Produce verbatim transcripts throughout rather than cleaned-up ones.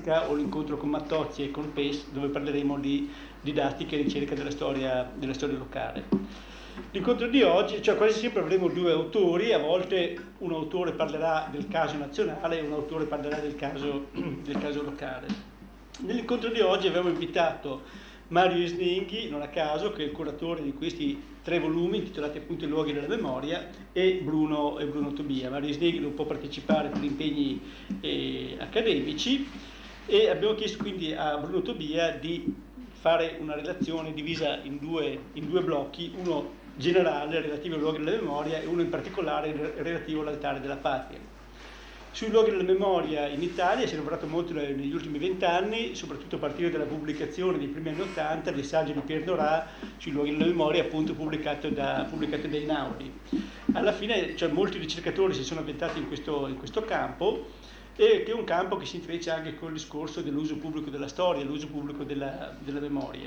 didattica, o l'incontro con Mattozzi e con Pes, dove parleremo di didattica e ricerca della storia, della storia locale. L'incontro di oggi, cioè quasi sempre avremo due autori, a volte un autore parlerà del caso nazionale e un autore parlerà del caso, del caso locale. Nell'incontro di oggi abbiamo invitato Mario Isnenghi, non a caso, che è il curatore di questi tre volumi intitolati appunto I luoghi della memoria, e Bruno, e Bruno Tobia. Mario Isnenghi non può partecipare per impegni eh, accademici, e abbiamo chiesto quindi a Bruno Tobia di fare una relazione divisa in due, in due blocchi, uno generale relativo ai luoghi della memoria e uno in particolare relativo all'altare della patria. Sui luoghi della memoria in Italia si è lavorato molto negli ultimi vent'anni, soprattutto a partire dalla pubblicazione dei primi anni Ottanta del saggio di Pierre Nora sui luoghi della memoria, appunto pubblicato da, pubblicato da Einaudi. Alla fine, cioè, molti ricercatori si sono avventati in questo, in questo campo, e che è un campo che si intreccia anche con il discorso dell'uso pubblico della storia, l'uso pubblico della, della memoria.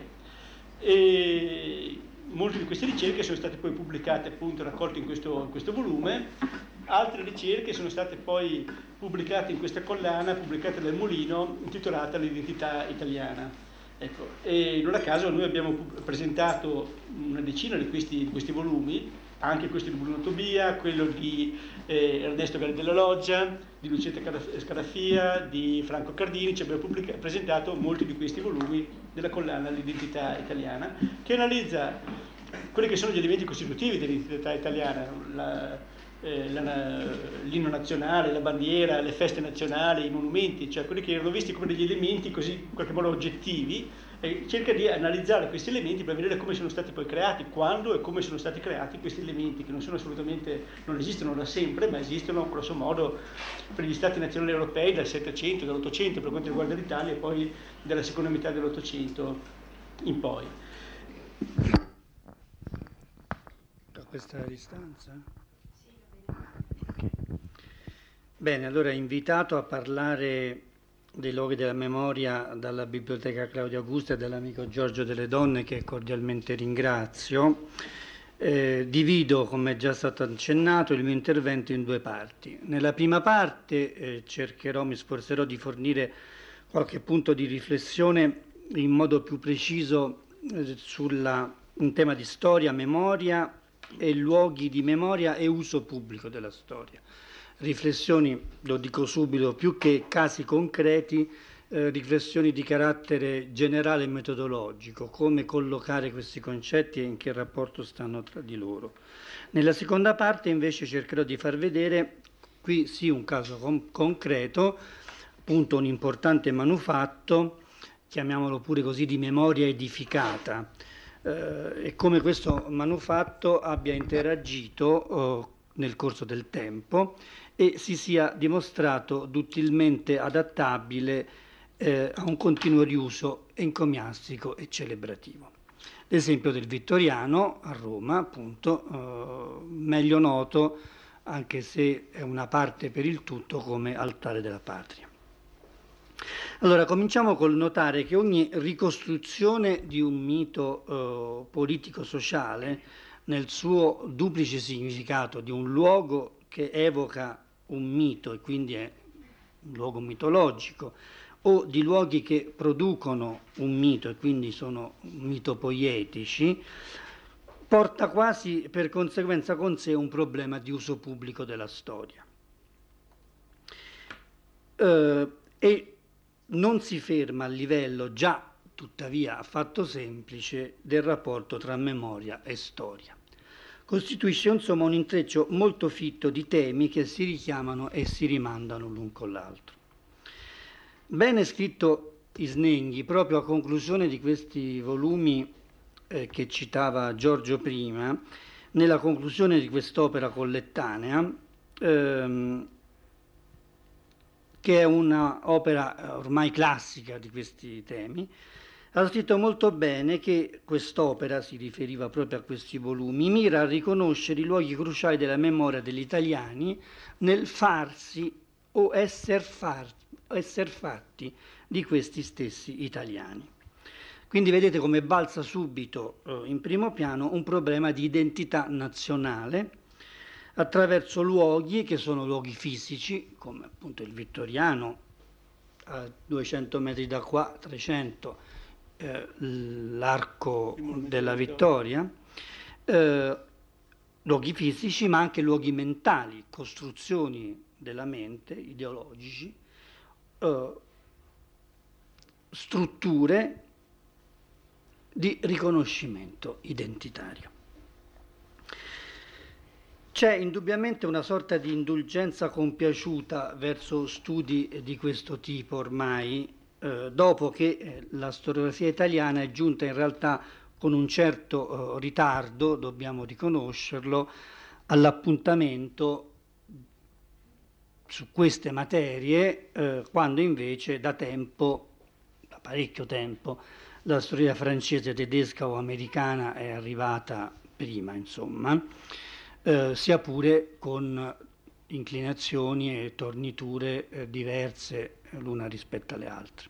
E molte di queste ricerche sono state poi pubblicate, appunto, raccolte in questo, in questo volume. Altre ricerche sono state poi pubblicate in questa collana, pubblicata dal Mulino, intitolata L'identità italiana. Ecco, e non a caso noi abbiamo presentato una decina di questi, di questi volumi, anche questo di Bruno Tobia, quello di eh, Ernesto Galli della Loggia, di Lucetta Scarafia, di Franco Cardini. Ci abbiamo pubblica- presentato molti di questi volumi della collana L'identità italiana, che analizza quelli che sono gli elementi costitutivi dell'identità italiana, la, eh, la, l'inno nazionale, la bandiera, le feste nazionali, i monumenti, cioè quelli che erano visti come degli elementi così in qualche modo oggettivi, e cerca di analizzare questi elementi per vedere come sono stati poi creati, quando e come sono stati creati questi elementi, che non sono assolutamente, non esistono da sempre, ma esistono grosso modo per gli stati nazionali europei dal Settecento, dall'Ottocento per quanto riguarda l'Italia, e poi dalla seconda metà dell'Ottocento in poi. Da questa distanza? Bene, allora invitato a parlare dei luoghi della memoria dalla Biblioteca Claudio Augusta e dall'amico Giorgio Delle Donne, che cordialmente ringrazio. Eh, divido, come è già stato accennato, il mio intervento in due parti. Nella prima parte eh, cercherò, mi sforzerò di fornire qualche punto di riflessione in modo più preciso eh, sulla, un tema di storia, memoria e luoghi di memoria e uso pubblico della storia. Riflessioni, lo dico subito, più che casi concreti, eh, riflessioni di carattere generale e metodologico, come collocare questi concetti e in che rapporto stanno tra di loro. Nella seconda parte invece cercherò di far vedere, qui sì un caso con- concreto, appunto un importante manufatto, chiamiamolo pure così, di memoria edificata, eh, e come questo manufatto abbia interagito eh, nel corso del tempo e si sia dimostrato dutilmente adattabile eh, a un continuo riuso encomiastico e celebrativo. L'esempio del Vittoriano a Roma, appunto, eh, meglio noto, anche se è una parte per il tutto, come altare della patria. Allora, cominciamo col notare che ogni ricostruzione di un mito eh, politico-sociale, nel suo duplice significato di un luogo che evoca un mito e quindi è un luogo mitologico, o di luoghi che producono un mito e quindi sono mitopoietici, porta quasi per conseguenza con sé un problema di uso pubblico della storia. Eh, e non si ferma al livello già tuttavia affatto semplice del rapporto tra memoria e storia. Costituisce insomma un intreccio molto fitto di temi che si richiamano e si rimandano l'un con l'altro. Bene scritto Isnenghi, proprio a conclusione di questi volumi eh, che citava Giorgio prima, nella conclusione di quest'opera collettanea, ehm, che è un'opera ormai classica di questi temi, ha scritto molto bene che quest'opera, si riferiva proprio a questi volumi, mira a riconoscere i luoghi cruciali della memoria degli italiani nel farsi o esser, far, esser fatti di questi stessi italiani. Quindi vedete come balza subito eh, in primo piano un problema di identità nazionale attraverso luoghi che sono luoghi fisici, come appunto il Vittoriano, a duecento metri da qua, trecento, eh, l'arco della Vittoria, eh, luoghi fisici ma anche luoghi mentali, costruzioni della mente, ideologici, eh, strutture di riconoscimento identitario. C'è indubbiamente una sorta di indulgenza compiaciuta verso studi di questo tipo ormai, eh, dopo che eh, la storiografia italiana è giunta in realtà con un certo eh, ritardo, dobbiamo riconoscerlo, all'appuntamento su queste materie, eh, quando invece da tempo, da parecchio tempo, la storia francese, tedesca o americana è arrivata prima, insomma, eh, sia pure con inclinazioni e torniture eh, diverse l'una rispetto alle altre.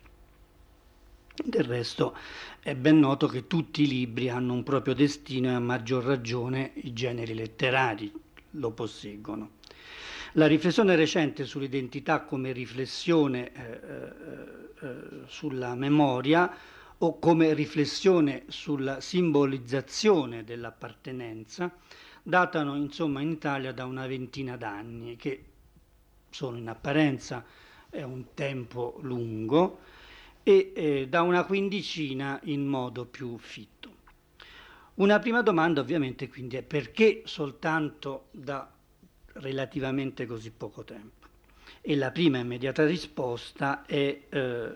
Del resto è ben noto che tutti i libri hanno un proprio destino e a maggior ragione i generi letterari lo posseggono. La riflessione recente sull'identità come riflessione eh, eh, sulla memoria o come riflessione sulla simbolizzazione dell'appartenenza datano insomma in Italia da una ventina d'anni, che sono in apparenza è un tempo lungo, e eh, da una quindicina in modo più fitto. Una prima domanda ovviamente quindi è: perché soltanto da relativamente così poco tempo? E la prima immediata risposta è eh,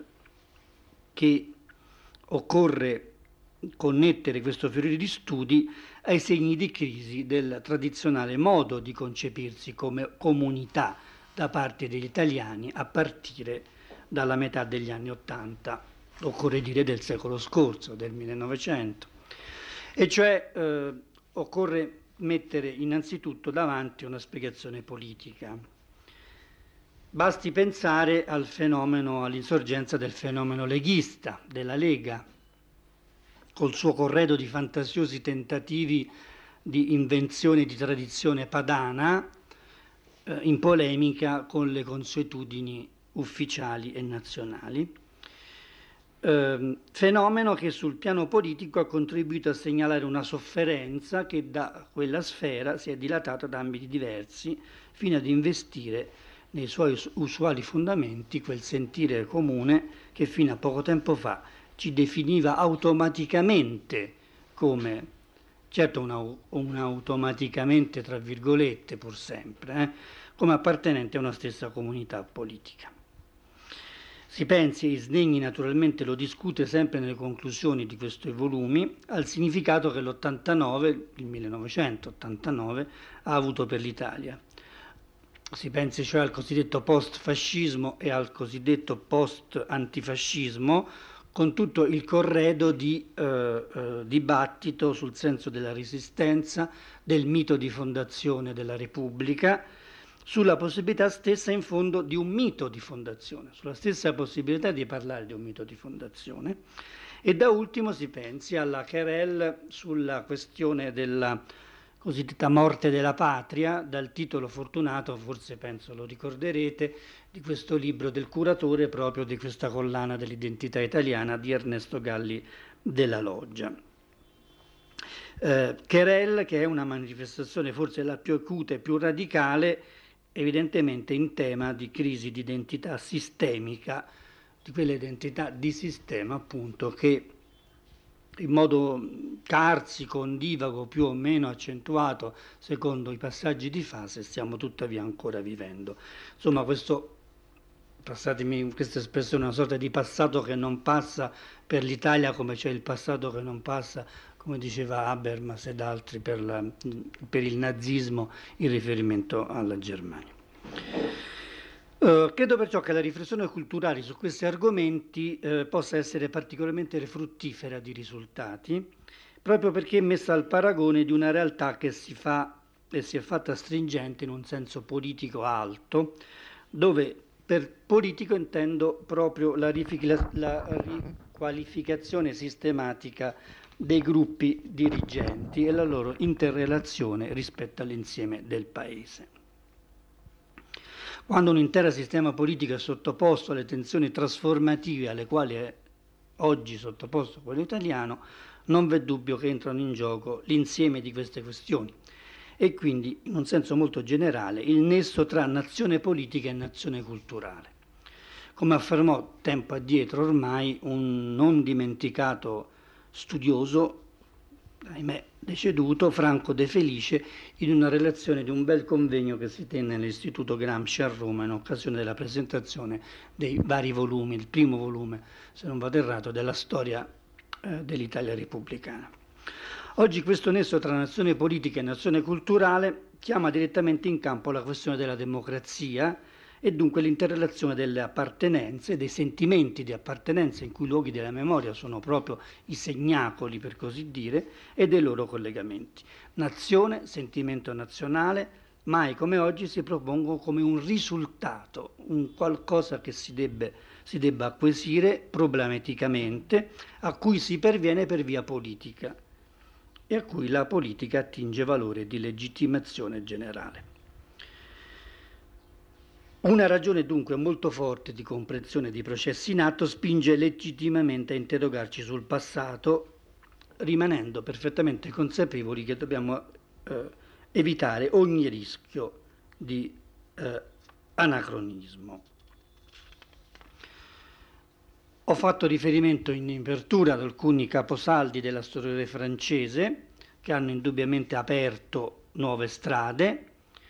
che occorre connettere questo fiorire di studi ai segni di crisi del tradizionale modo di concepirsi come comunità da parte degli italiani a partire dalla metà degli anni Ottanta, occorre dire del secolo scorso, del millenovecento. E cioè eh, occorre mettere innanzitutto davanti una spiegazione politica. Basti pensare al fenomeno, all'insorgenza del fenomeno leghista, della Lega, col suo corredo di fantasiosi tentativi di invenzione di tradizione padana, eh, in polemica con le consuetudini ufficiali e nazionali. Eh, fenomeno che sul piano politico ha contribuito a segnalare una sofferenza che da quella sfera si è dilatata ad ambiti diversi fino ad investire nei suoi usuali fondamenti quel sentire comune che fino a poco tempo fa ci definiva automaticamente come, certo un, un automaticamente tra virgolette pur sempre, eh, come appartenente a una stessa comunità politica. Si pensi, e Isdegni naturalmente lo discute sempre nelle conclusioni di questi volumi, al significato che l'ottantanove, il millenovecentottantanove, ha avuto per l'Italia. Si pensi cioè al cosiddetto post-fascismo e al cosiddetto post-antifascismo, con tutto il corredo di eh, eh, dibattito sul senso della resistenza, del mito di fondazione della Repubblica, sulla possibilità stessa in fondo di un mito di fondazione, sulla stessa possibilità di parlare di un mito di fondazione. E da ultimo si pensi alla querelle sulla questione della cosiddetta morte della patria, dal titolo fortunato, forse penso lo ricorderete, di questo libro del curatore proprio di questa collana dell'identità italiana di Ernesto Galli della Loggia. Eh, querelle, che è una manifestazione forse la più acuta e più radicale, evidentemente in tema di crisi di identità sistemica, di quelle identità di sistema appunto che in modo carsico, ondivago, più o meno accentuato secondo i passaggi di fase stiamo tuttavia ancora vivendo. Insomma, questo, passatemi questa espressione, una sorta di passato che non passa per l'Italia come c'è il passato che non passa, come diceva Habermas ed altri, per, la, per il nazismo in riferimento alla Germania. Uh, credo perciò che la riflessione culturale su questi argomenti uh, possa essere particolarmente fruttifera di risultati, proprio perché è messa al paragone di una realtà che si fa e si è fatta stringente in un senso politico alto, dove per politico intendo proprio la, rifila- la riqualificazione sistematica dei gruppi dirigenti e la loro interrelazione rispetto all'insieme del Paese. Quando un intero sistema politico è sottoposto alle tensioni trasformative alle quali è oggi sottoposto quello italiano, non v'è dubbio che entrano in gioco l'insieme di queste questioni e quindi, in un senso molto generale, il nesso tra nazione politica e nazione culturale. Come affermò tempo addietro ormai un non dimenticato studioso, ahimè deceduto, Franco De Felice, in una relazione di un bel convegno che si tenne all'Istituto Gramsci a Roma in occasione della presentazione dei vari volumi, il primo volume, se non vado errato, della storia eh, dell'Italia repubblicana. Oggi questo nesso tra nazione politica e nazione culturale chiama direttamente in campo la questione della democrazia e dunque l'interrelazione delle appartenenze, dei sentimenti di appartenenza, in cui i luoghi della memoria sono proprio i segnacoli, per così dire, e dei loro collegamenti. Nazione, sentimento nazionale, mai come oggi si propongono come un risultato, un qualcosa che si, debbe, si debba acquisire problematicamente, a cui si perviene per via politica e a cui la politica attinge valore di legittimazione generale. Una ragione dunque molto forte di comprensione di processi in atto spinge legittimamente a interrogarci sul passato, rimanendo perfettamente consapevoli che dobbiamo eh, evitare ogni rischio di eh, anacronismo. Ho fatto riferimento in apertura ad alcuni caposaldi della storia francese che hanno indubbiamente aperto nuove strade.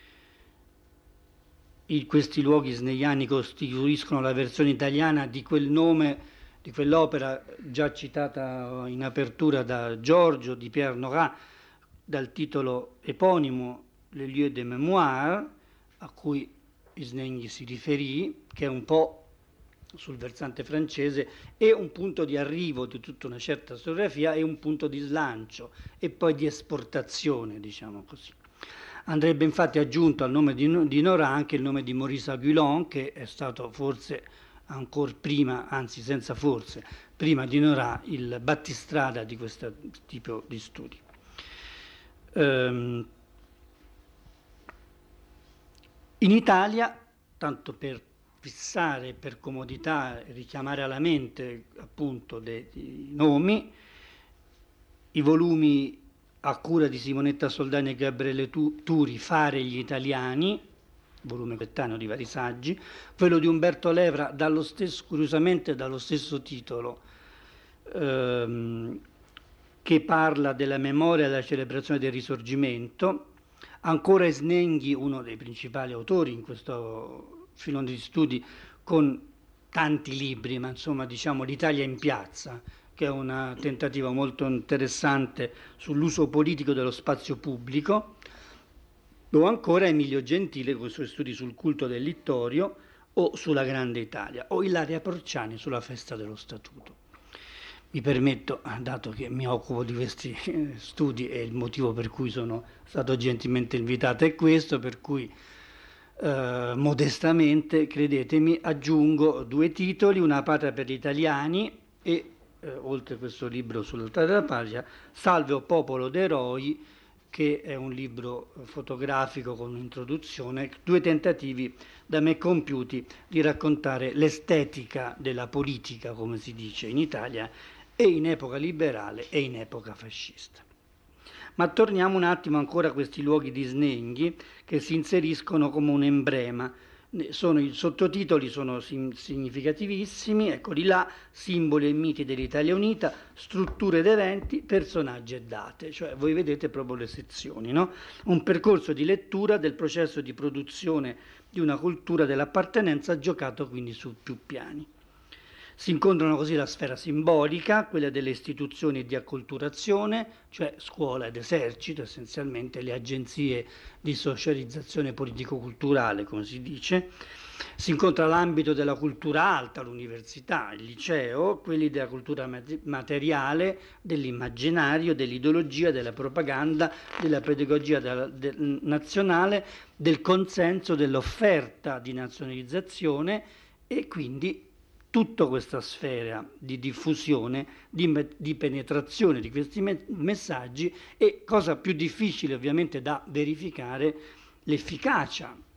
I, questi luoghi sneiani costituiscono la versione italiana di quel nome, di quell'opera già citata in apertura da Giorgio di Pierre Nora, dal titolo eponimo Les lieux de mémoire, a cui Isnenghi si riferì, che è un po' sul versante francese, è un punto di arrivo di tutta una certa storiografia e un punto di slancio e poi di esportazione, diciamo così. Andrebbe infatti aggiunto al nome di, di Nora anche il nome di Maurice Agulon, che è stato forse ancora prima, anzi senza forse, prima di Nora il battistrada di questo tipo di studi. Um, in Italia, tanto per fissare, per comodità, richiamare alla mente appunto dei, dei nomi, i volumi a cura di Simonetta Soldani e Gabriele Turi, Fare gli italiani, volume coetaneo di vari saggi, quello di Umberto Levra, dallo stesso, curiosamente dallo stesso titolo, ehm, che parla della memoria e della celebrazione del Risorgimento. Ancora Isnenghi, uno dei principali autori in questo filone di studi, con tanti libri, ma insomma diciamo l'Italia in piazza, che è una tentativa molto interessante sull'uso politico dello spazio pubblico, o ancora Emilio Gentile con i suoi studi sul culto del littorio o sulla Grande Italia, o Ilaria Porciani sulla festa dello Statuto. Mi permetto, dato che mi occupo di questi studi e il motivo per cui sono stato gentilmente invitato è questo, per cui eh, modestamente, credetemi, aggiungo due titoli, Una patria per gli italiani e Eh, oltre questo libro sull'altare della patria, Salve o popolo d'eroi, che è un libro fotografico con un'introduzione, due tentativi da me compiuti di raccontare l'estetica della politica, come si dice in Italia, e in epoca liberale e in epoca fascista. Ma torniamo un attimo ancora a questi luoghi di Snenghi che si inseriscono come un emblema. Sono, i sottotitoli sono significativissimi, eccoli là: simboli e miti dell'Italia unita, strutture ed eventi, personaggi e date, cioè voi vedete proprio le sezioni, no? Un percorso di lettura del processo di produzione di una cultura dell'appartenenza giocato quindi su più piani. Si incontrano così la sfera simbolica, quella delle istituzioni di acculturazione, cioè scuola ed esercito, essenzialmente le agenzie di socializzazione politico-culturale, come si dice. Si incontra l'ambito della cultura alta, l'università, il liceo, quelli della cultura materiale, dell'immaginario, dell'ideologia, della propaganda, della pedagogia della, del, nazionale, del consenso, dell'offerta di nazionalizzazione e quindi tutta questa sfera di diffusione, di, di penetrazione di questi me- messaggi e, cosa più difficile ovviamente da verificare, l'efficacia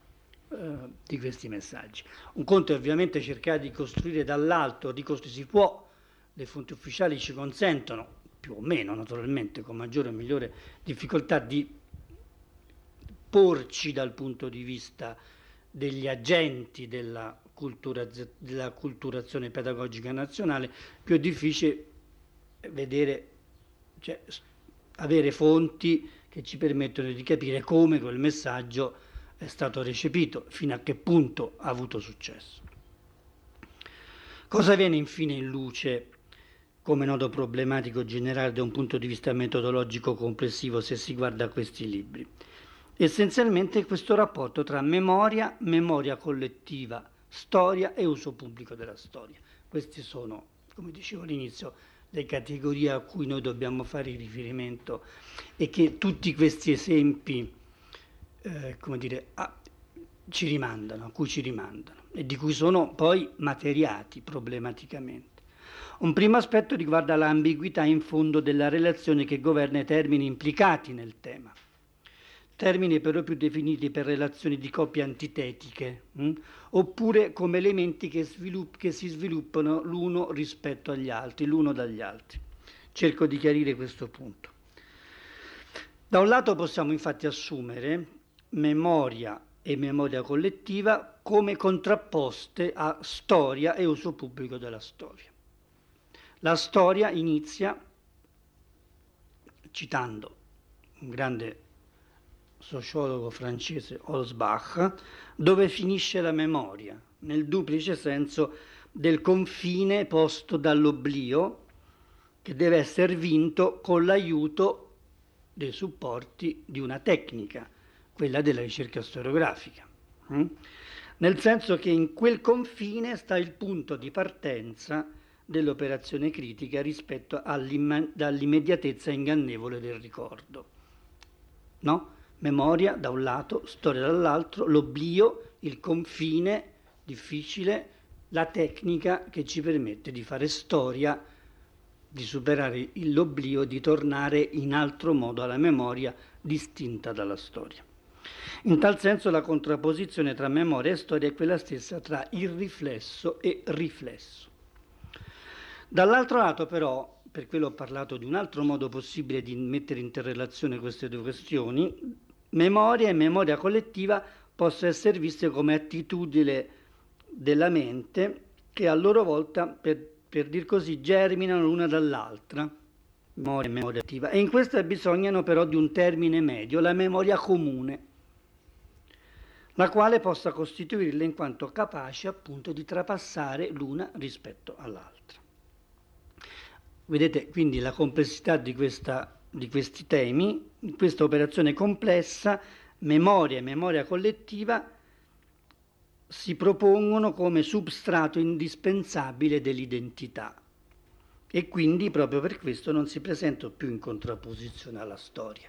eh, di questi messaggi. Un conto è ovviamente cercare di costruire dall'alto, ricostruire, si può, le fonti ufficiali ci consentono, più o meno naturalmente, con maggiore o migliore difficoltà, di porci dal punto di vista degli agenti della, cultura, della culturazione pedagogica nazionale. Più è difficile vedere, cioè, avere fonti che ci permettono di capire come quel messaggio è stato recepito, fino a che punto ha avuto successo. Cosa viene infine in luce come nodo problematico generale da un punto di vista metodologico complessivo se si guarda a questi libri? Essenzialmente questo rapporto tra memoria, memoria collettiva, storia e uso pubblico della storia. Queste sono, come dicevo all'inizio, le categorie a cui noi dobbiamo fare riferimento e che tutti questi esempi eh, come dire, a, ci rimandano, a cui ci rimandano e di cui sono poi materiati problematicamente. Un primo aspetto riguarda l'ambiguità in fondo della relazione che governa i termini implicati nel tema. Termini per lo più definiti per relazioni di coppie antitetiche, mh? oppure come elementi che, svilupp- che si sviluppano l'uno rispetto agli altri, l'uno dagli altri. Cerco di chiarire questo punto. Da un lato possiamo infatti assumere memoria e memoria collettiva come contrapposte a storia e uso pubblico della storia. La storia inizia, citando un grande sociologo francese, Holzbach, dove finisce la memoria, nel duplice senso del confine posto dall'oblio che deve essere vinto con l'aiuto dei supporti di una tecnica, quella della ricerca storiografica. Nel senso che in quel confine sta il punto di partenza dell'operazione critica rispetto all'immediatezza ingannevole del ricordo. No? Memoria da un lato, storia dall'altro, l'oblio, il confine difficile, la tecnica che ci permette di fare storia, di superare l'oblio, di tornare in altro modo alla memoria distinta dalla storia. In tal senso la contrapposizione tra memoria e storia è quella stessa tra il riflesso e riflesso. Dall'altro lato però, per quello ho parlato di un altro modo possibile di mettere in interrelazione queste due questioni, memoria e memoria collettiva possono essere viste come attitudini della mente che a loro volta, per, per dir così, germinano l'una dall'altra, memoria e memoria collettiva, e in questa bisognano però di un termine medio, la memoria comune, la quale possa costituirla in quanto capace appunto di trapassare l'una rispetto all'altra. Vedete quindi la complessità di, questa, di questi temi, in questa operazione complessa, memoria e memoria collettiva si propongono come substrato indispensabile dell'identità e quindi proprio per questo non si presentano più in contrapposizione alla storia,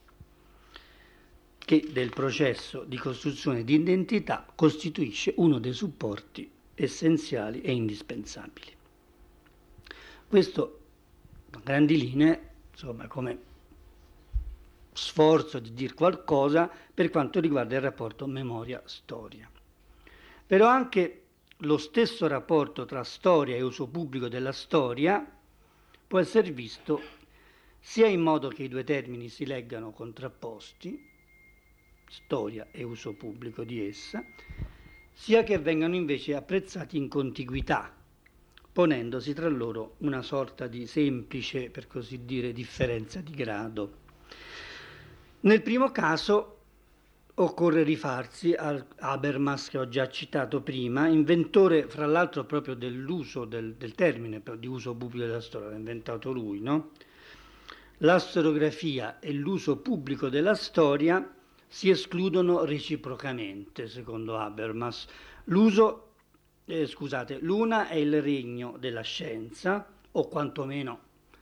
che del processo di costruzione di identità costituisce uno dei supporti essenziali e indispensabili. Questo a grandi linee, insomma, come sforzo di dire qualcosa per quanto riguarda il rapporto memoria-storia. Però anche lo stesso rapporto tra storia e uso pubblico della storia può essere visto sia in modo che i due termini si leggano contrapposti, storia e uso pubblico di essa, sia che vengano invece apprezzati in contiguità, ponendosi tra loro una sorta di semplice, per così dire, differenza di grado. Nel primo caso occorre rifarsi a Habermas, che ho già citato prima, inventore fra l'altro proprio dell'uso del, del termine di uso pubblico della storia, l'ha inventato lui, no? La storiografia e l'uso pubblico della storia si escludono reciprocamente, secondo Habermas. L'uso Eh, scusate, l'una è il regno della scienza, o quantomeno,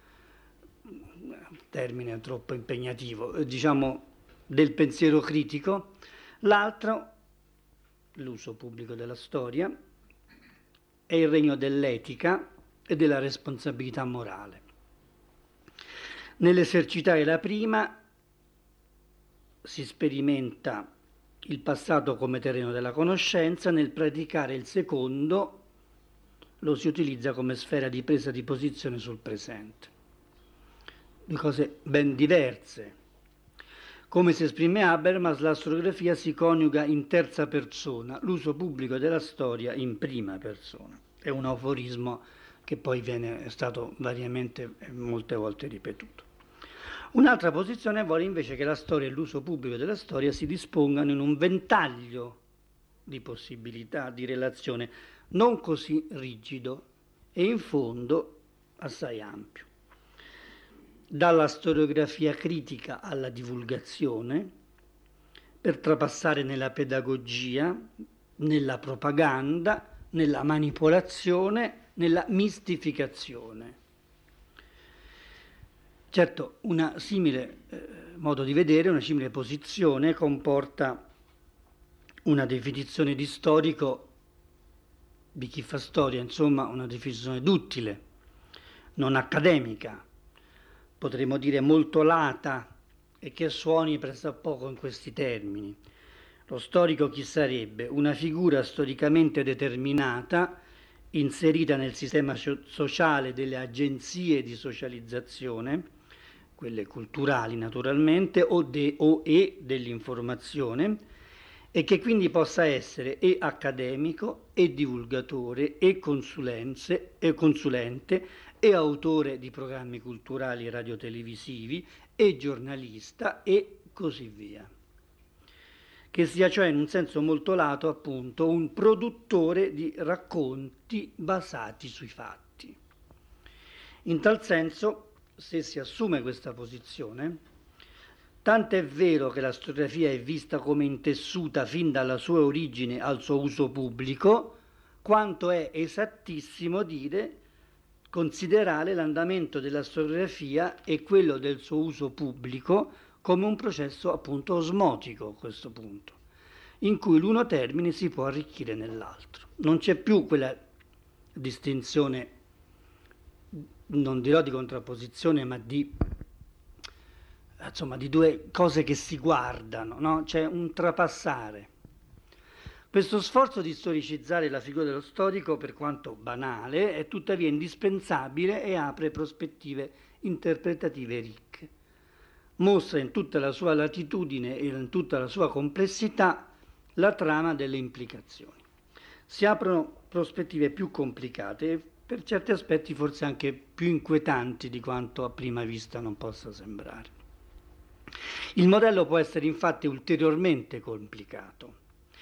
termine troppo impegnativo, eh, diciamo del pensiero critico, l'altro, l'uso pubblico della storia, è il regno dell'etica e della responsabilità morale. Nell'esercitare la prima si sperimenta il passato come terreno della conoscenza, nel praticare il secondo lo si utilizza come sfera di presa di posizione sul presente. Due cose ben diverse. Come si esprime Habermas, la storiografia si coniuga in terza persona, l'uso pubblico della storia in prima persona. È un aforismo che poi viene, è stato variamente molte volte ripetuto. Un'altra posizione vuole invece che la storia e l'uso pubblico della storia si dispongano in un ventaglio di possibilità di relazione non così rigido e in fondo assai ampio. Dalla storiografia critica alla divulgazione, per trapassare nella pedagogia, nella propaganda, nella manipolazione, nella mistificazione. Certo, un simile eh, modo di vedere, una simile posizione comporta una definizione di storico, di chi fa storia, insomma, una definizione duttile, non accademica, potremmo dire molto lata e che suoni pressappoco in questi termini. Lo storico chi sarebbe? Una figura storicamente determinata, inserita nel sistema sociale delle agenzie di socializzazione, quelle culturali naturalmente, o, de, o e dell'informazione, e che quindi possa essere e accademico, e divulgatore, e, consulenze, e consulente, e autore di programmi culturali radiotelevisivi, e giornalista, e così via. Che sia cioè in un senso molto lato appunto un produttore di racconti basati sui fatti. In tal senso, se si assume questa posizione, tanto è vero che la storiografia è vista come intessuta fin dalla sua origine al suo uso pubblico, quanto è esattissimo dire considerare l'andamento della storiografia e quello del suo uso pubblico come un processo appunto osmotico a questo punto, in cui l'uno termine si può arricchire nell'altro. Non c'è più quella distinzione, non dirò di contrapposizione, ma di, insomma, di due cose che si guardano, no? C'è un trapassare. Questo sforzo di storicizzare la figura dello storico, per quanto banale, è tuttavia indispensabile e apre prospettive interpretative ricche. Mostra in tutta la sua latitudine e in tutta la sua complessità la trama delle implicazioni. Si aprono prospettive più complicate e per certi aspetti forse anche più inquietanti di quanto a prima vista non possa sembrare. Il modello può essere infatti ulteriormente complicato.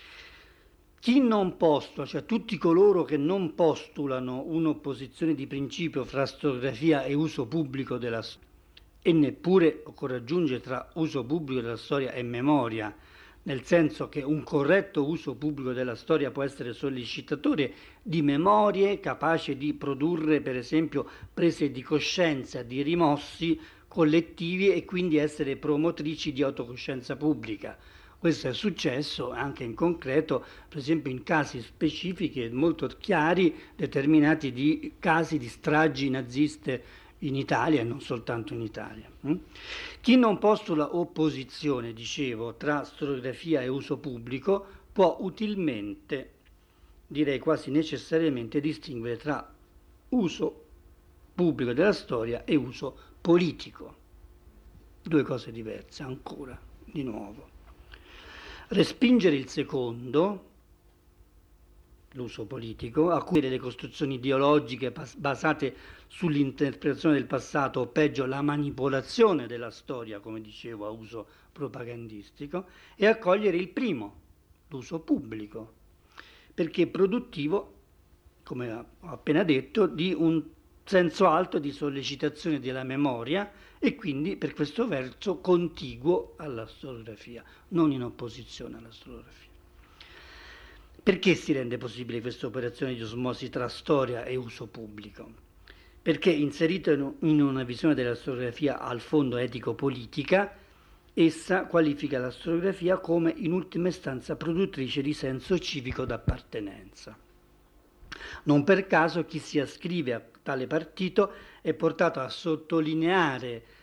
Chi non postula, cioè tutti coloro che non postulano un'opposizione di principio fra storiografia e uso pubblico della storia, e neppure, occorre aggiungere, tra uso pubblico della storia e memoria, nel senso che un corretto uso pubblico della storia può essere sollecitatore di memorie, capace di produrre per esempio prese di coscienza, di rimossi collettivi e quindi essere promotrici di autocoscienza pubblica. Questo è successo anche in concreto, per esempio in casi specifici e molto chiari, determinati di casi di stragi naziste in Italia e non soltanto in Italia. Chi non postula opposizione, dicevo, tra storiografia e uso pubblico può utilmente, direi quasi necessariamente, distinguere tra uso pubblico della storia e uso politico. Due cose diverse, ancora, di nuovo. Respingere il secondo, l'uso politico, a cui le costruzioni ideologiche basate sull'interpretazione del passato, o peggio la manipolazione della storia, come dicevo, a uso propagandistico, e accogliere il primo, l'uso pubblico, perché è produttivo, come ho appena detto, di un senso alto di sollecitazione della memoria e quindi per questo verso contiguo alla storiografia, non in opposizione alla storiografia. Perché si rende possibile questa operazione di osmosi tra storia e uso pubblico? Perché inserito in una visione della storiografia al fondo etico-politica, essa qualifica la storiografia come in ultima istanza produttrice di senso civico d'appartenenza. Non per caso chi si ascrive a tale partito è portato a sottolineare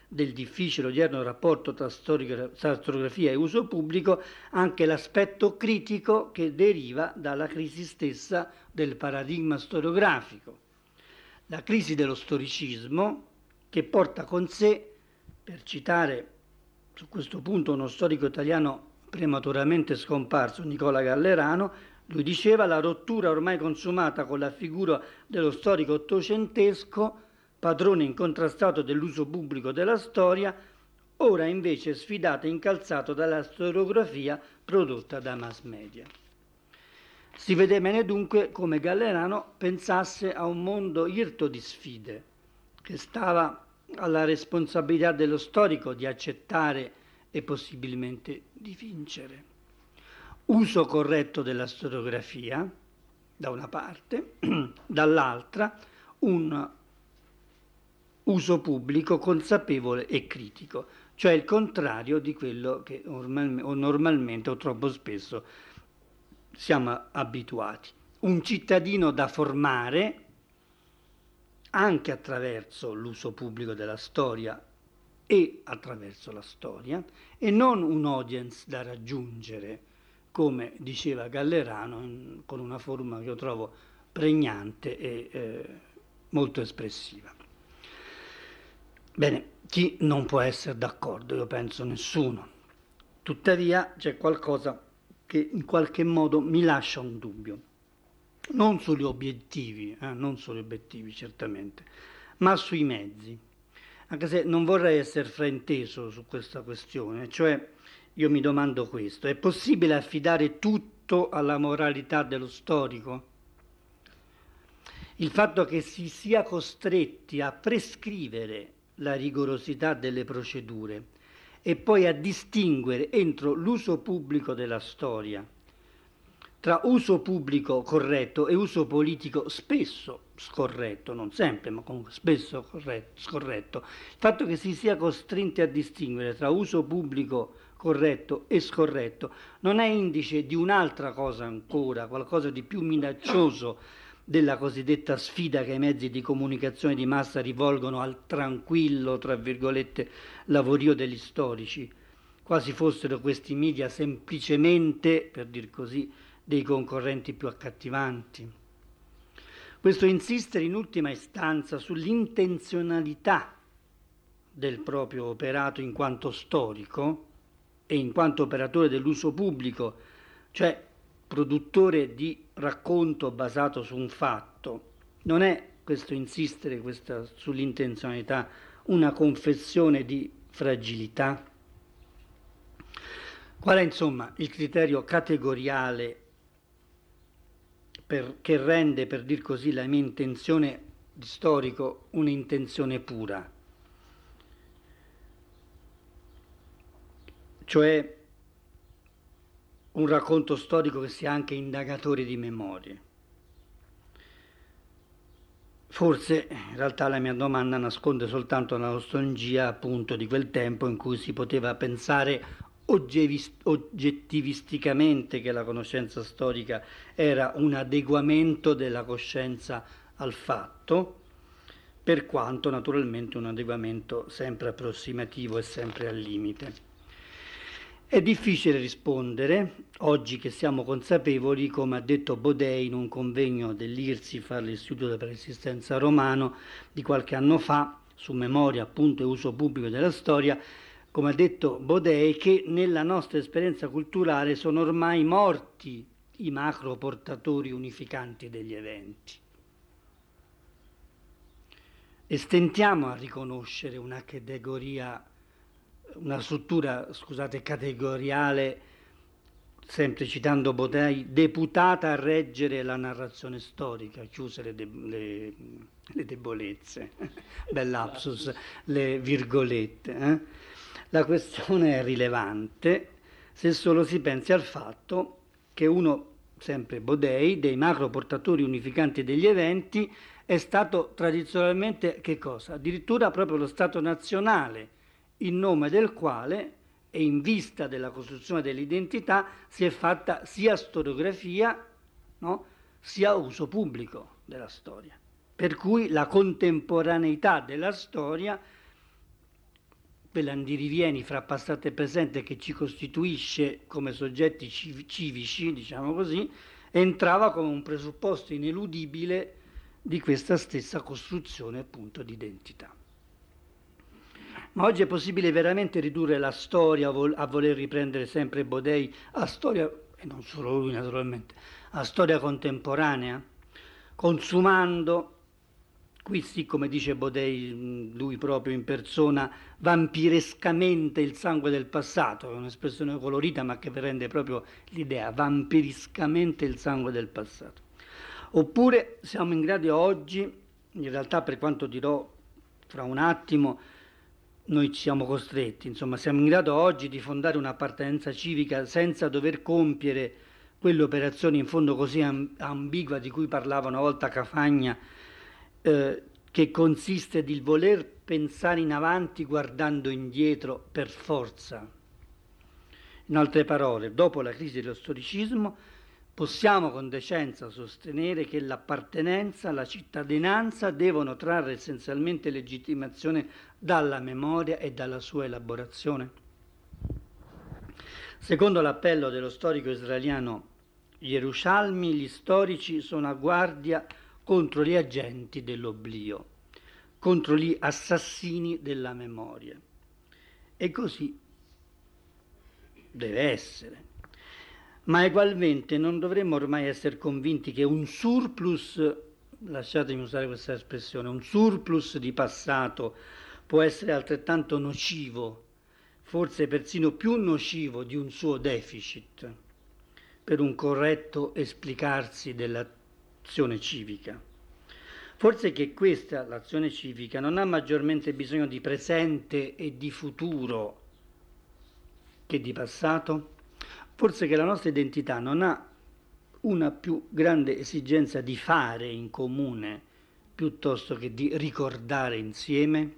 del difficile odierno rapporto tra, storica, tra storiografia e uso pubblico anche l'aspetto critico che deriva dalla crisi stessa del paradigma storiografico. La crisi dello storicismo che porta con sé, per citare su questo punto uno storico italiano prematuramente scomparso, Nicola Gallerano, lui diceva: la rottura ormai consumata con la figura dello storico ottocentesco, padrone incontrastato dell'uso pubblico della storia, ora invece sfidato e incalzato dalla storiografia prodotta da mass media. Si vede bene dunque come Gallerano pensasse a un mondo irto di sfide, che stava alla responsabilità dello storico di accettare e possibilmente di vincere. Uso corretto della storiografia, da una parte, dall'altra un uso pubblico consapevole e critico, cioè il contrario di quello che normalmente o troppo spesso siamo abituati. Un cittadino da formare anche attraverso l'uso pubblico della storia e attraverso la storia, e non un audience da raggiungere, come diceva Gallerano, con una forma che io trovo pregnante e eh, molto espressiva. Bene, chi non può essere d'accordo? Io penso nessuno. Tuttavia c'è qualcosa che in qualche modo mi lascia un dubbio. Non sugli obiettivi, eh, non sugli obiettivi certamente, ma sui mezzi. Anche se non vorrei essere frainteso su questa questione, cioè io mi domando questo: è possibile affidare tutto alla moralità dello storico? Il fatto che si sia costretti a prescrivere la rigorosità delle procedure e poi a distinguere entro l'uso pubblico della storia tra uso pubblico corretto e uso politico spesso scorretto, non sempre, ma comunque spesso corretto, scorretto, il fatto che si sia costretti a distinguere tra uso pubblico corretto e scorretto non è indice di un'altra cosa ancora, qualcosa di più minaccioso della cosiddetta sfida che i mezzi di comunicazione di massa rivolgono al tranquillo, tra virgolette, lavorio degli storici, quasi fossero questi media semplicemente, per dir così, dei concorrenti più accattivanti. Questo insistere in ultima istanza sull'intenzionalità del proprio operato in quanto storico e in quanto operatore dell'uso pubblico, cioè produttore di racconto basato su un fatto, non è questo insistere questa, sull'intenzionalità una confessione di fragilità? Qual è insomma il criterio categoriale per, che rende, per dir così, la mia intenzione di storico un'intenzione pura? Cioè un racconto storico che sia anche indagatore di memorie. Forse in realtà la mia domanda nasconde soltanto la nostalgia appunto di quel tempo in cui si poteva pensare oggettivisticamente che la conoscenza storica era un adeguamento della coscienza al fatto, per quanto naturalmente un adeguamento sempre approssimativo e sempre al limite. È difficile rispondere, oggi che siamo consapevoli, come ha detto Bodei in un convegno dell'I R S I F all'Istituto per l'Esistenza Romano di qualche anno fa, su memoria appunto e uso pubblico della storia, come ha detto Bodei, che nella nostra esperienza culturale sono ormai morti i macro portatori unificanti degli eventi. E stentiamo a riconoscere una categoria, una struttura, scusate, categoriale, sempre citando Bodei, deputata a reggere la narrazione storica, chiuse le, de- le, le debolezze, bel lapsus, le virgolette. Eh? La questione è rilevante se solo si pensi al fatto che uno, sempre Bodei, dei macro portatori unificanti degli eventi è stato tradizionalmente che cosa? Addirittura proprio lo Stato nazionale, in nome del quale e in vista della costruzione dell'identità si è fatta sia storiografia, no? sia uso pubblico della storia. Per cui la contemporaneità della storia quell'andirivieni fra passato e presente che ci costituisce come soggetti civici, diciamo così, entrava come un presupposto ineludibile di questa stessa costruzione appunto di identità. Ma oggi è possibile veramente ridurre la storia a voler riprendere sempre Bodei a storia, e non solo lui naturalmente, a storia contemporanea, consumando, qui sì, come dice Bodei, lui proprio in persona, vampirescamente il sangue del passato, è un'espressione colorita ma che rende proprio l'idea, vampirescamente il sangue del passato. Oppure siamo in grado oggi, in realtà per quanto dirò fra un attimo, noi ci siamo costretti, insomma, siamo in grado oggi di fondare un'appartenenza civica senza dover compiere quell'operazione in fondo così ambigua di cui parlava una volta Cafagna, eh, che consiste di voler pensare in avanti guardando indietro per forza. In altre parole, dopo la crisi dello storicismo, possiamo con decenza sostenere che l'appartenenza, la cittadinanza devono trarre essenzialmente legittimazione dalla memoria e dalla sua elaborazione. Secondo l'appello dello storico israeliano Yerushalmi, gli storici sono a guardia contro gli agenti dell'oblio, contro gli assassini della memoria. E così deve essere. Ma egualmente non dovremmo ormai essere convinti che un surplus, lasciatemi usare questa espressione, un surplus di passato può essere altrettanto nocivo, forse persino più nocivo di un suo deficit, per un corretto esplicarsi dell'azione civica. Forse che questa, l'azione civica, non ha maggiormente bisogno di presente e di futuro che di passato? Forse che la nostra identità non ha una più grande esigenza di fare in comune piuttosto che di ricordare insieme?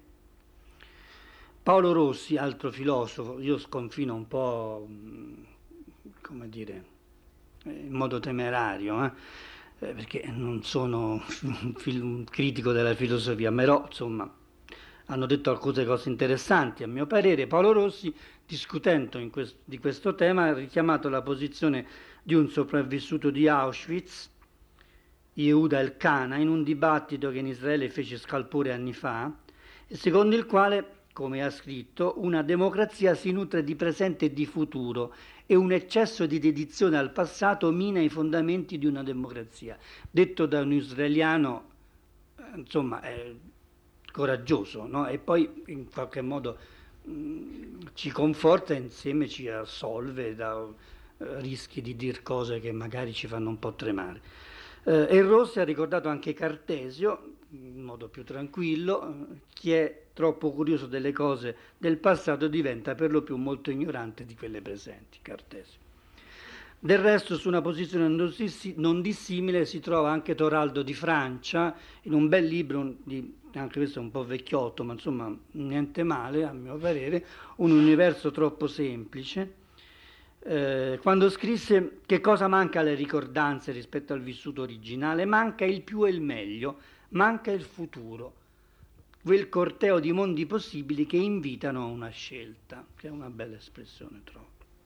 Paolo Rossi, altro filosofo, io sconfino un po', come dire, in modo temerario, eh? perché non sono un critico della filosofia, però insomma hanno detto alcune cose interessanti a mio parere. Paolo Rossi, discutendo in quest- di questo tema, ha richiamato la posizione di un sopravvissuto di Auschwitz, Yehuda Elkana, in un dibattito che in Israele fece scalpore anni fa, e secondo il quale, come ha scritto, una democrazia si nutre di presente e di futuro e un eccesso di dedizione al passato mina i fondamenti di una democrazia. Detto da un israeliano, insomma, è coraggioso, no? E poi in qualche modo mh, ci conforta e insieme ci assolve da uh, rischi di dir cose che magari ci fanno un po' tremare. Uh, e Rossi ha ricordato anche Cartesio, in modo più tranquillo, uh, chi è troppo curioso delle cose del passato diventa per lo più molto ignorante di quelle presenti, Cartesio. Del resto, su una posizione non dissimile si trova anche Toraldo di Francia, in un bel libro, di, anche questo è un po' vecchiotto, ma insomma niente male a mio parere, Un universo troppo semplice, eh, quando scrisse che cosa manca alle ricordanze rispetto al vissuto originale. Manca il più e il meglio, manca il futuro, quel corteo di mondi possibili che invitano a una scelta, che è una bella espressione, trovo.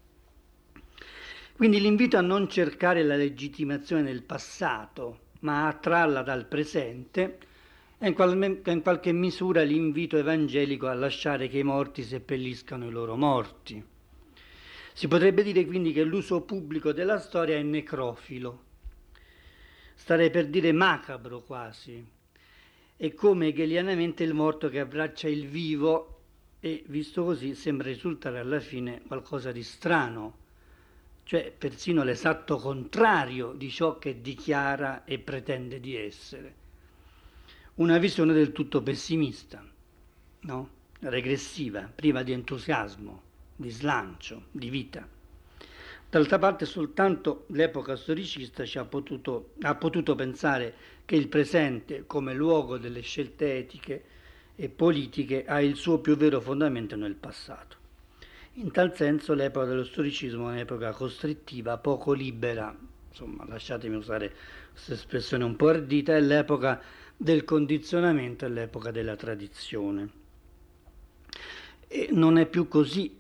Quindi l'invito a non cercare la legittimazione nel passato, ma a trarla dal presente, è in, qual- in qualche misura l'invito evangelico a lasciare che i morti seppelliscano i loro morti. Si potrebbe dire quindi che l'uso pubblico della storia è necrofilo, starei per dire macabro quasi, è come hegelianamente il morto che abbraccia il vivo e, visto così, sembra risultare alla fine qualcosa di strano, cioè persino l'esatto contrario di ciò che dichiara e pretende di essere. Una visione del tutto pessimista, no? Regressiva, priva di entusiasmo, di slancio, di vita. D'altra parte soltanto l'epoca storicista ci ha potuto, ha potuto pensare che il presente, come luogo delle scelte etiche e politiche, ha il suo più vero fondamento nel passato. In tal senso l'epoca dello storicismo è un'epoca costrittiva, poco libera, insomma lasciatemi usare questa espressione un po' ardita, è l'epoca del condizionamento, è l'epoca della tradizione. E non è più così.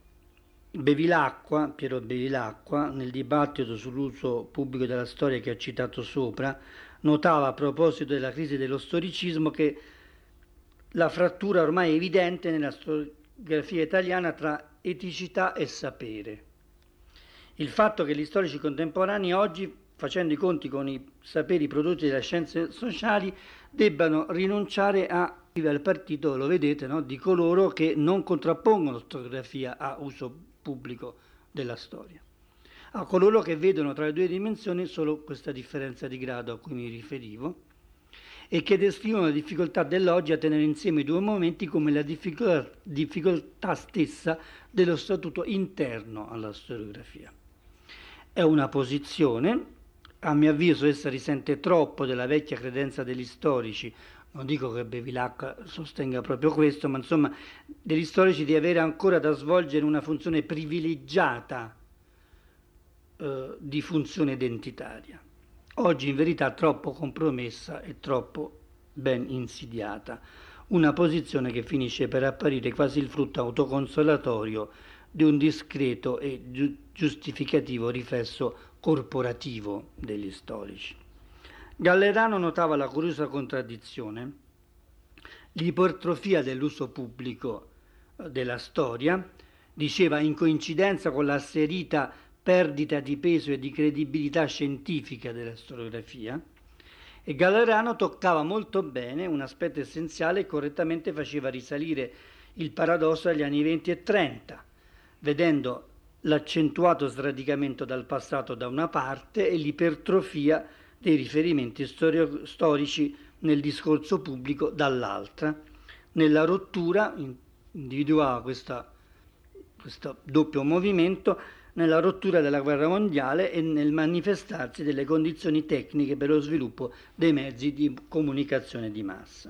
Bevilacqua, Piero Bevilacqua, nel dibattito sull'uso pubblico della storia che ho citato sopra, notava a proposito della crisi dello storicismo che la frattura ormai è evidente nella storiografia italiana tra eticità e sapere. Il fatto che gli storici contemporanei oggi, facendo i conti con i saperi prodotti dalle scienze sociali, debbano rinunciare a, al partito, lo vedete, no? Di coloro che non contrappongono storiografia a uso pubblico della storia, a coloro che vedono tra le due dimensioni solo questa differenza di grado a cui mi riferivo e che descrivono la difficoltà dell'oggi a tenere insieme i due momenti come la difficoltà, difficoltà stessa dello statuto interno alla storiografia. È una posizione, a mio avviso essa risente troppo della vecchia credenza degli storici, non dico che Bevilacqua sostenga proprio questo, ma insomma degli storici di avere ancora da svolgere una funzione privilegiata eh, di funzione identitaria. Oggi in verità troppo compromessa e troppo ben insidiata, una posizione che finisce per apparire quasi il frutto autoconsolatorio di un discreto e giustificativo riflesso corporativo degli storici. Gallerano notava la curiosa contraddizione, l'ipertrofia dell'uso pubblico della storia, diceva in coincidenza con l'asserita perdita di peso e di credibilità scientifica della storiografia, e Gallerano toccava molto bene un aspetto essenziale e correttamente faceva risalire il paradosso agli anni venti e trenta, vedendo l'accentuato sradicamento dal passato da una parte e l'ipertrofia dei riferimenti storio- storici nel discorso pubblico dall'altra. Nella rottura, individuava questa, questo doppio movimento, nella rottura della guerra mondiale e nel manifestarsi delle condizioni tecniche per lo sviluppo dei mezzi di comunicazione di massa.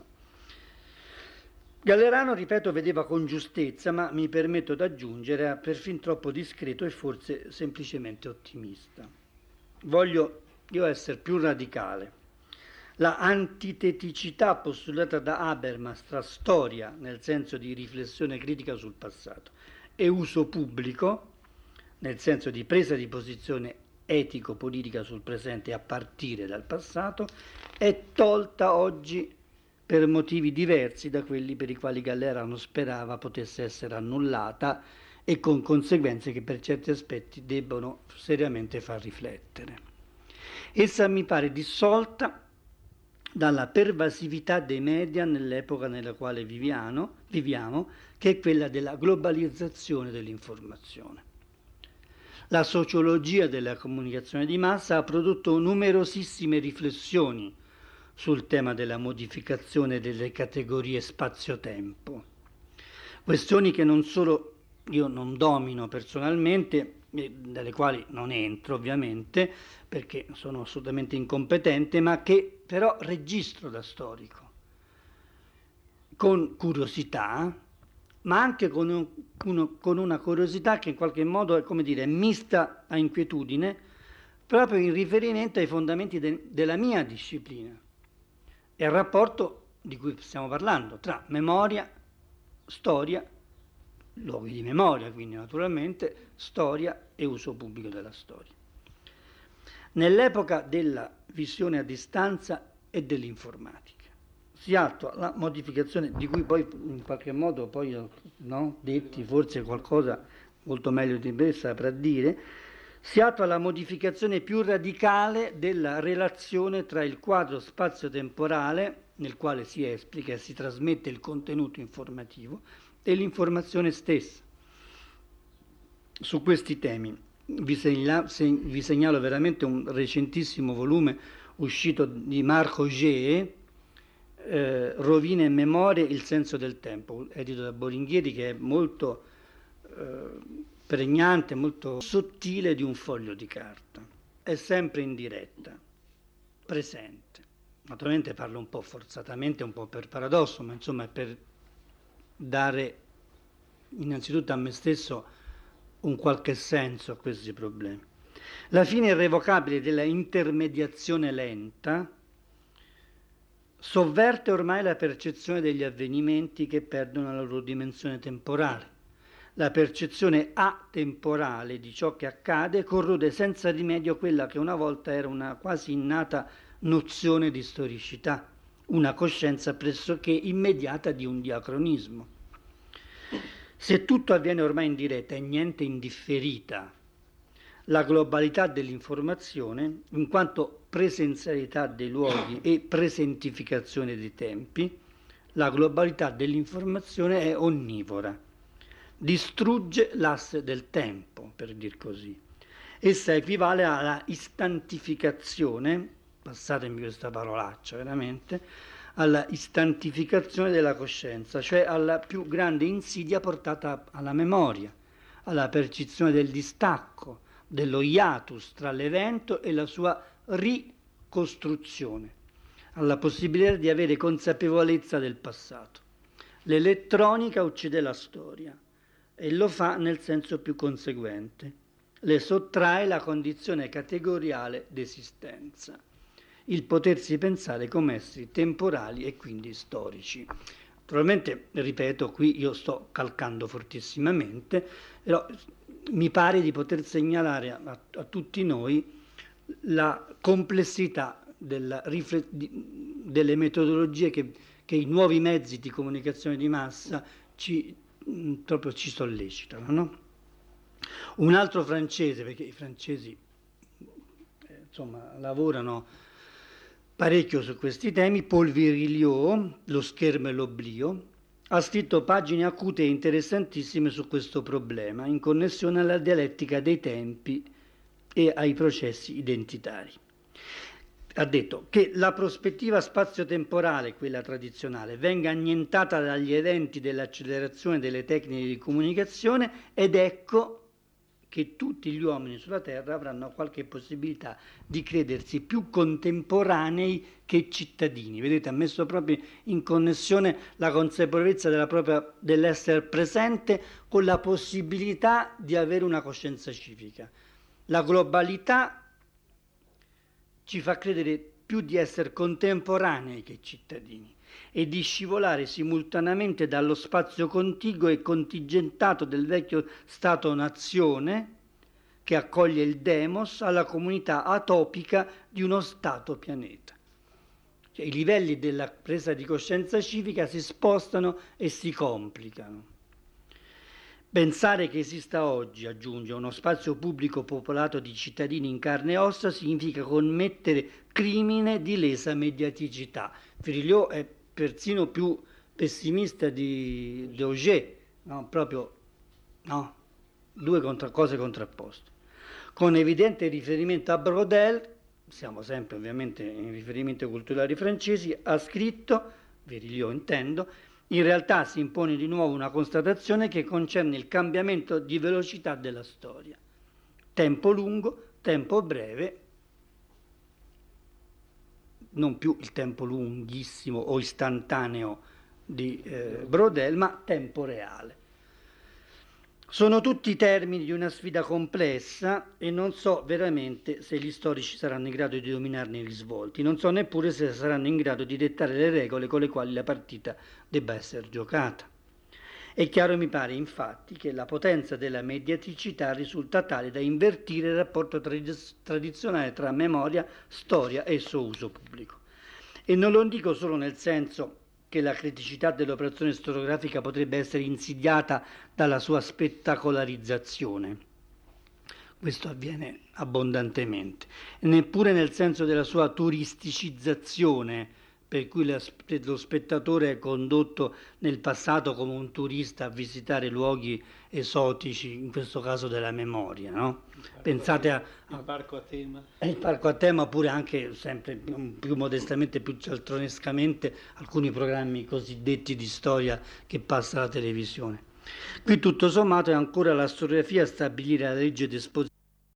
Gallerano, ripeto, vedeva con giustezza, ma mi permetto d'aggiungere, perfin troppo discreto e forse semplicemente ottimista. Voglio io essere più radicale. La antiteticità postulata da Habermas tra storia, nel senso di riflessione critica sul passato, e uso pubblico, nel senso di presa di posizione etico-politica sul presente a partire dal passato, è tolta oggi per motivi diversi da quelli per i quali Gallerano sperava potesse essere annullata e con conseguenze che per certi aspetti debbono seriamente far riflettere. Essa mi pare dissolta dalla pervasività dei media nell'epoca nella quale viviamo, viviamo, che è quella della globalizzazione dell'informazione. La sociologia della comunicazione di massa ha prodotto numerosissime riflessioni sul tema della modificazione delle categorie spazio-tempo. Questioni che non solo io non domino personalmente, dalle quali non entro ovviamente, perché sono assolutamente incompetente, ma che però registro da storico, con curiosità, ma anche con, un, uno, con una curiosità che in qualche modo è, come dire, mista a inquietudine, proprio in riferimento ai fondamenti de, della mia disciplina e al rapporto di cui stiamo parlando tra memoria, storia, luoghi di memoria, quindi naturalmente, storia e uso pubblico della storia. Nell'epoca della visione a distanza e dell'informatica si attua la modificazione, di cui poi in qualche modo poi no, detti forse qualcosa molto meglio di me saprà dire, si attua la modificazione più radicale della relazione tra il quadro spazio-temporale nel quale si esplica e si trasmette il contenuto informativo e l'informazione stessa. Su questi temi vi, segna, se, vi segnalo veramente un recentissimo volume uscito di Marc Auger, eh, Rovine e memorie, il senso del tempo, edito da Boringhieri, che è molto eh, pregnante, molto sottile di un foglio di carta. È sempre in diretta, presente. Naturalmente parlo un po' forzatamente, un po' per paradosso, ma insomma è per dare innanzitutto a me stesso un qualche senso a questi problemi. La fine irrevocabile della intermediazione lenta, sovverte ormai la percezione degli avvenimenti che perdono la loro dimensione temporale. La percezione atemporale di ciò che accade corrode senza rimedio quella che una volta era una quasi innata nozione di storicità, una coscienza pressoché immediata di un diacronismo. Se tutto avviene ormai in diretta e niente in differita, la globalità dell'informazione, in quanto presenzialità dei luoghi e presentificazione dei tempi, la globalità dell'informazione è onnivora. Distrugge l'asse del tempo, per dir così. Essa equivale alla istantificazione, passatemi questa parolaccia veramente, alla istantificazione della coscienza, cioè alla più grande insidia portata alla memoria, alla percezione del distacco, dello hiatus tra l'evento e la sua ricostruzione, alla possibilità di avere consapevolezza del passato. L'elettronica uccide la storia e lo fa nel senso più conseguente. Le sottrae la condizione categoriale d'esistenza, il potersi pensare come esseri temporali e quindi storici. Naturalmente, ripeto, qui io sto calcando fortissimamente, però mi pare di poter segnalare a, a tutti noi la complessità della, delle metodologie che, che i nuovi mezzi di comunicazione di massa ci, mh, proprio ci sollecitano, no? Un altro francese, perché i francesi eh, insomma, lavorano parecchio su questi temi, Paul Virilio, Lo schermo e l'oblio, ha scritto pagine acute e interessantissime su questo problema, in connessione alla dialettica dei tempi e ai processi identitari. Ha detto che la prospettiva spazio-temporale, quella tradizionale, venga annientata dagli eventi dell'accelerazione delle tecniche di comunicazione ed ecco che tutti gli uomini sulla Terra avranno qualche possibilità di credersi più contemporanei che cittadini. Vedete, ha messo proprio in connessione la consapevolezza della propria, dell'essere presente con la possibilità di avere una coscienza civica. La globalità ci fa credere più di essere contemporanei che cittadini e di scivolare simultaneamente dallo spazio contiguo e contingentato del vecchio Stato-nazione che accoglie il demos alla comunità atopica di uno Stato-pianeta. Cioè, i livelli della presa di coscienza civica si spostano e si complicano. Pensare che esista oggi, aggiunge, uno spazio pubblico popolato di cittadini in carne e ossa significa commettere crimine di lesa mediaticità. Virilio è persino più pessimista di, di Auger, no? Proprio no? Due contra, cose contrapposte. Con evidente riferimento a Braudel, siamo sempre ovviamente in riferimenti culturali francesi, ha scritto, Virilio intendo, in realtà si impone di nuovo una constatazione che concerne il cambiamento di velocità della storia. Tempo lungo, tempo breve, non più il tempo lunghissimo o istantaneo di eh, Braudel, ma tempo reale. Sono tutti termini di una sfida complessa e non so veramente se gli storici saranno in grado di dominarne i risvolti, non so neppure se saranno in grado di dettare le regole con le quali la partita debba essere giocata. È chiaro, mi pare, infatti, che la potenza della mediaticità risulta tale da invertire il rapporto tradizionale tra memoria, storia e suo uso pubblico. E non lo dico solo nel senso che la criticità dell'operazione storiografica potrebbe essere insidiata dalla sua spettacolarizzazione. Questo avviene abbondantemente. E neppure nel senso della sua turisticizzazione, per cui lo spettatore è condotto nel passato come un turista a visitare luoghi esotici, in questo caso della memoria, no? Pensate a, a, il parco a tema. Il parco a tema, oppure anche sempre più modestamente, più cialtronescamente, alcuni programmi cosiddetti di storia che passa alla televisione. Qui tutto sommato è ancora la storiografia a stabilire la legge d'esposizione